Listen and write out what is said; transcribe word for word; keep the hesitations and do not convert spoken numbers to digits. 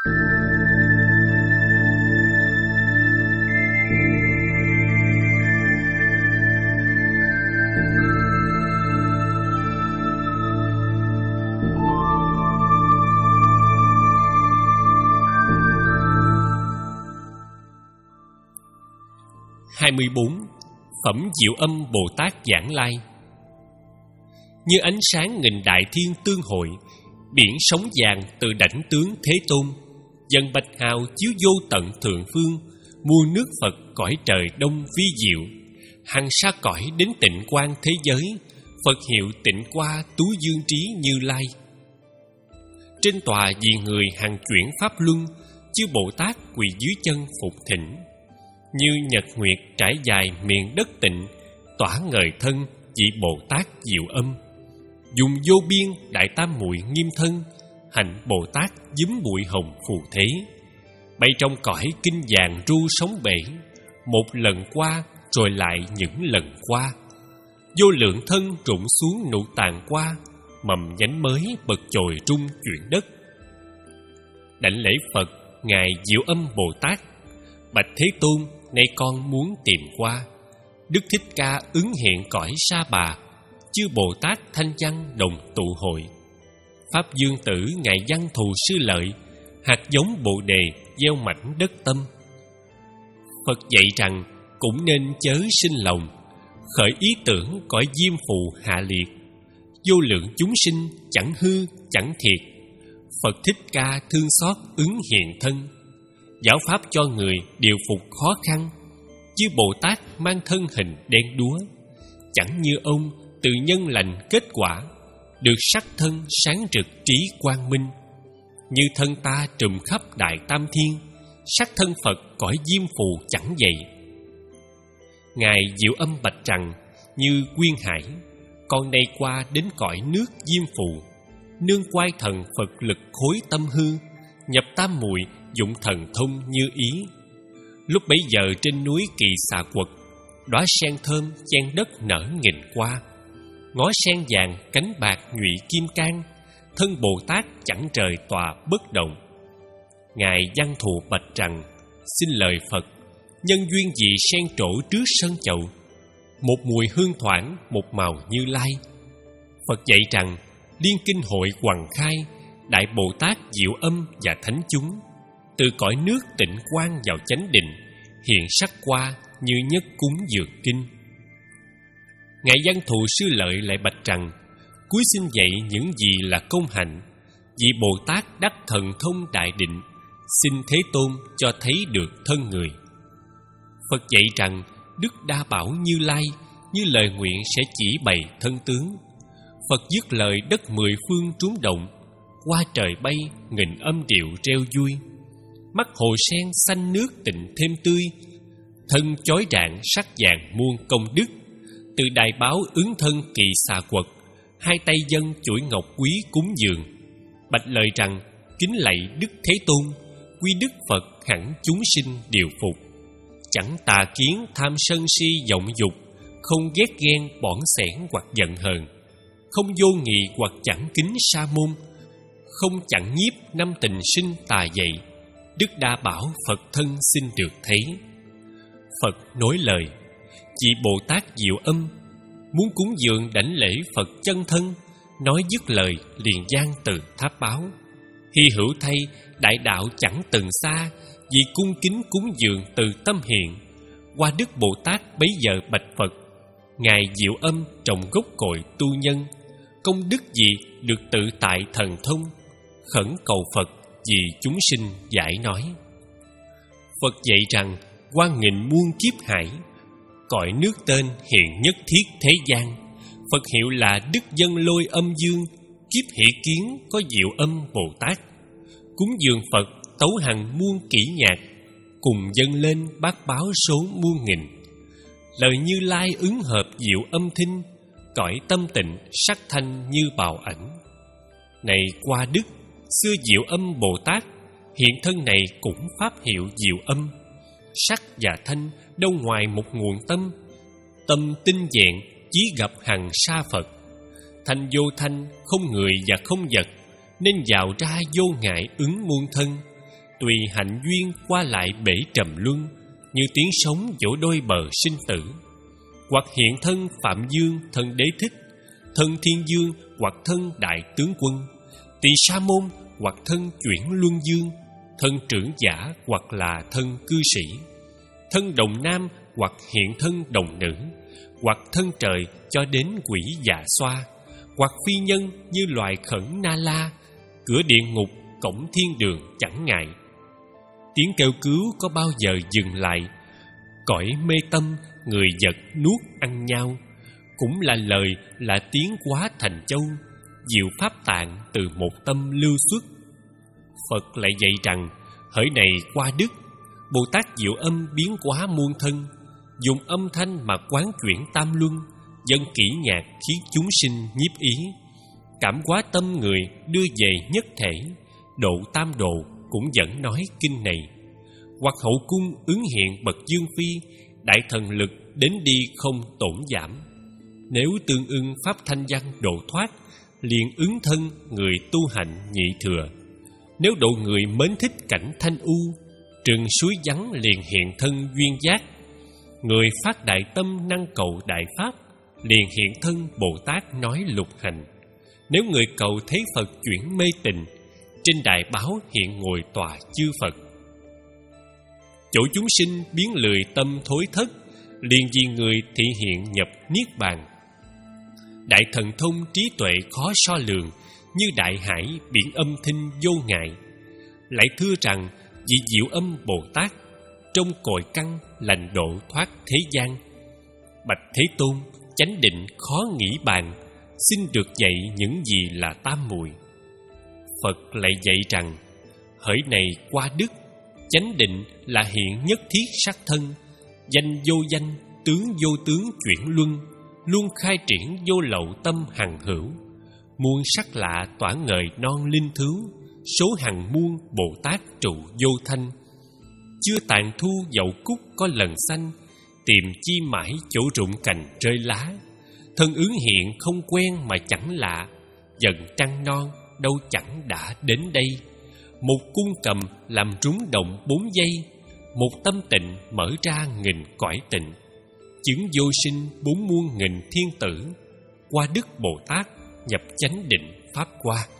hai mươi bốn. Phẩm Diệu Âm Bồ Tát Giảng Lai. Như ánh sáng nghìn đại thiên tương hội, biển sóng vàng từ đảnh tướng Thế Tôn, dần bạch hào chiếu vô tận thượng phương, muôn nước Phật cõi trời đông vi diệu, hằng sa cõi đến tịnh quang thế giới, Phật hiệu tịnh qua tú dương trí Như Lai. Trên tòa vì người hằng chuyển pháp luân, chư Bồ Tát quỳ dưới chân phục thỉnh. Như nhật nguyệt trải dài miền đất tịnh, tỏa ngời thân vị Bồ Tát Diệu Âm. Dùng vô biên đại tam muội nghiêm thân, hành Bồ Tát dúm bụi hồng phù thế. Bay trong cõi kinh vàng ru sóng bể, một lần qua rồi lại những lần qua. Vô lượng thân rụng xuống nụ tàn qua, mầm nhánh mới bật chồi trung chuyển đất. Đảnh lễ Phật ngài Diệu Âm Bồ Tát, bạch Thế Tôn, nay con muốn tìm qua. Đức Thích Ca ứng hiện cõi Sa Bà, chư Bồ Tát thanh văn đồng tụ hội. Pháp Dương Tử ngài Văn Thù Sư Lợi, hạt giống Bồ Đề gieo mảnh đất tâm. Phật dạy rằng cũng nên chớ sinh lòng, khởi ý tưởng cõi diêm phù hạ liệt. Vô lượng chúng sinh chẳng hư chẳng thiệt, Phật Thích Ca thương xót ứng hiện thân. Giáo pháp cho người điều phục khó khăn, chư Bồ Tát mang thân hình đen đúa. Chẳng như ông từ nhân lành kết quả, được sắc thân sáng rực trí quang minh. Như thân ta trùm khắp đại tam thiên, sắc thân Phật cõi diêm phù chẳng vậy. ngài Diệu Âm bạch rằng, như Quyên Hải, con nay qua đến cõi nước diêm phù, nương quay thần Phật lực khối tâm hư, nhập tam muội dụng thần thông như ý. Lúc bấy giờ trên núi Kỳ Xà Quật, đóa sen thơm chen đất nở nghìn qua. Ngó sen vàng cánh bạc nhụy kim cang, thân Bồ Tát chẳng trời tòa bất động. ngài Văn Thù bạch rằng, xin lời Phật, nhân duyên gì sen trổ trước sân chậu, một mùi hương thoảng, một màu Như Lai. Phật dạy rằng, liên kinh hội hoằng khai, đại Bồ Tát Diệu Âm và thánh chúng, từ cõi nước tịnh quang vào chánh định, hiện sắc qua như nhất cúng dược kinh. ngài Văn Thù Sư Lợi lại bạch rằng, cuối xin dạy những gì là công hạnh, vì Bồ Tát đắc thần thông đại định, xin Thế Tôn cho thấy được thân người. Phật dạy rằng, Đức Đa Bảo Như Lai như lời nguyện sẽ chỉ bày thân tướng. Phật dứt lời đất mười phương trúng động, qua trời bay nghìn âm điệu reo vui. Mắt hồ sen xanh nước tịnh thêm tươi, thân chói rạng sắc vàng muôn công đức. Từ đài báo ứng thân Kỳ Xà Quật, hai tay dân chuỗi ngọc quý cúng dường. Bạch lời rằng, kính lạy Đức Thế Tôn, quy đức Phật hẳn chúng sinh đều phục. Chẳng tà kiến tham sân si vọng dục, không ghét ghen bỏn xẻn hoặc giận hờn, không vô nghị hoặc chẳng kính sa môn, không chẳng nhiếp năm tình sinh tà dậy. Đức Đa Bảo Phật thân xin được thấy. Phật nói lời, chị Bồ Tát Diệu Âm muốn cúng dường đảnh lễ Phật chân thân, nói dứt lời liền giang từ tháp báo. Hy hữu thay đại đạo chẳng từng xa, vì cung kính cúng dường từ tâm hiện. Qua Đức Bồ Tát bấy giờ bạch Phật, ngài Diệu Âm trồng gốc cội tu nhân, công đức gì được tự tại thần thông, khẩn cầu Phật vì chúng sinh giải nói. Phật dạy rằng, qua nghìn muôn kiếp hải, cõi nước tên hiện nhất thiết thế gian, Phật hiệu là Đức Dân Lôi Âm Dương, kiếp hỷ kiến có Diệu Âm Bồ Tát. Cúng dường Phật tấu hằng muôn kỹ nhạc, cùng dâng lên bát báo số muôn nghìn. Lời Như Lai ứng hợp Diệu Âm thinh, cõi tâm tịnh sắc thanh như bào ảnh. Này qua đức, xưa Diệu Âm Bồ Tát hiện thân này cũng pháp hiệu Diệu Âm. Sắc và thanh đâu ngoài một nguồn tâm, tâm tinh vẹn chí gặp hằng sa Phật. Thanh vô thanh, không người và không vật, nên vào ra vô ngại ứng muôn thân. tùy hạnh duyên qua lại bể trầm luân, như tiếng sóng vỗ đôi bờ sinh tử. Hoặc hiện thân Phạm Dương thân Đế Thích, thân Thiên Dương hoặc thân Đại Tướng Quân, Tỳ Sa Môn hoặc thân Chuyển Luân Dương, thân Trưởng Giả hoặc là thân Cư Sĩ, thân Đồng Nam hoặc hiện thân Đồng Nữ, hoặc thân trời cho đến quỷ Dạ Xoa, hoặc phi nhân như loài Khẩn Na La, cửa địa ngục cổng thiên đường chẳng ngại. Tiếng kêu cứu có bao giờ dừng lại? Cõi mê tâm người vật nuốt ăn nhau, cũng là lời là tiếng quá thành châu, diệu pháp tạng từ một tâm lưu xuất. Phật lại dạy rằng hỡi này qua đức, Bồ Tát Diệu Âm biến hóa muôn thân, dùng âm thanh mà quán chuyển tam luân, dân kỹ nhạc khiến chúng sinh nhiếp ý. Cảm hóa tâm người đưa về nhất thể, độ tam độ cũng vẫn nói kinh này. Hoặc hậu cung ứng hiện bậc dương phi, đại thần lực đến đi không tổn giảm. Nếu tương ưng pháp thanh văn độ thoát, liền ứng thân người tu hạnh nhị thừa. Nếu độ người mến thích cảnh thanh u, rừng suối vắng liền hiện thân duyên giác. Người phát đại tâm năng cầu đại pháp, liền hiện thân Bồ Tát nói lục hành. Nếu người cầu thấy Phật chuyển mê tình, trên đại báo hiện ngồi tòa chư Phật. Chỗ chúng sinh biến lười tâm thối thất, liền vì người thị hiện nhập niết bàn. Đại thần thông trí tuệ khó so lường, như đại hải biển âm thinh vô ngại. Lại thưa rằng vị Diệu Âm Bồ Tát, trong cội căn lành độ thoát thế gian. Bạch Thế Tôn, chánh định khó nghĩ bàn, xin được dạy những gì là tam muội. Phật lại dạy rằng hỡi này qua đức, chánh định là hiện nhất thiết sắc thân, danh vô danh, tướng vô tướng chuyển luân, luôn khai triển vô lậu tâm hằng hữu. Muôn sắc lạ tỏa ngời non linh thứu, số hằng muôn Bồ Tát trụ vô thanh. Chưa tàn thu dậu cúc có lần xanh, tìm chi mãi chỗ rụng cành rơi lá. Thân ứng hiện không quen mà chẳng lạ, dần trăng non đâu chẳng đã đến đây. Một cung cầm làm rúng động bốn giây, một tâm tịnh mở ra nghìn cõi tịnh. Chứng vô sinh bốn muôn nghìn thiên tử, qua đức Bồ Tát nhập chánh định pháp qua.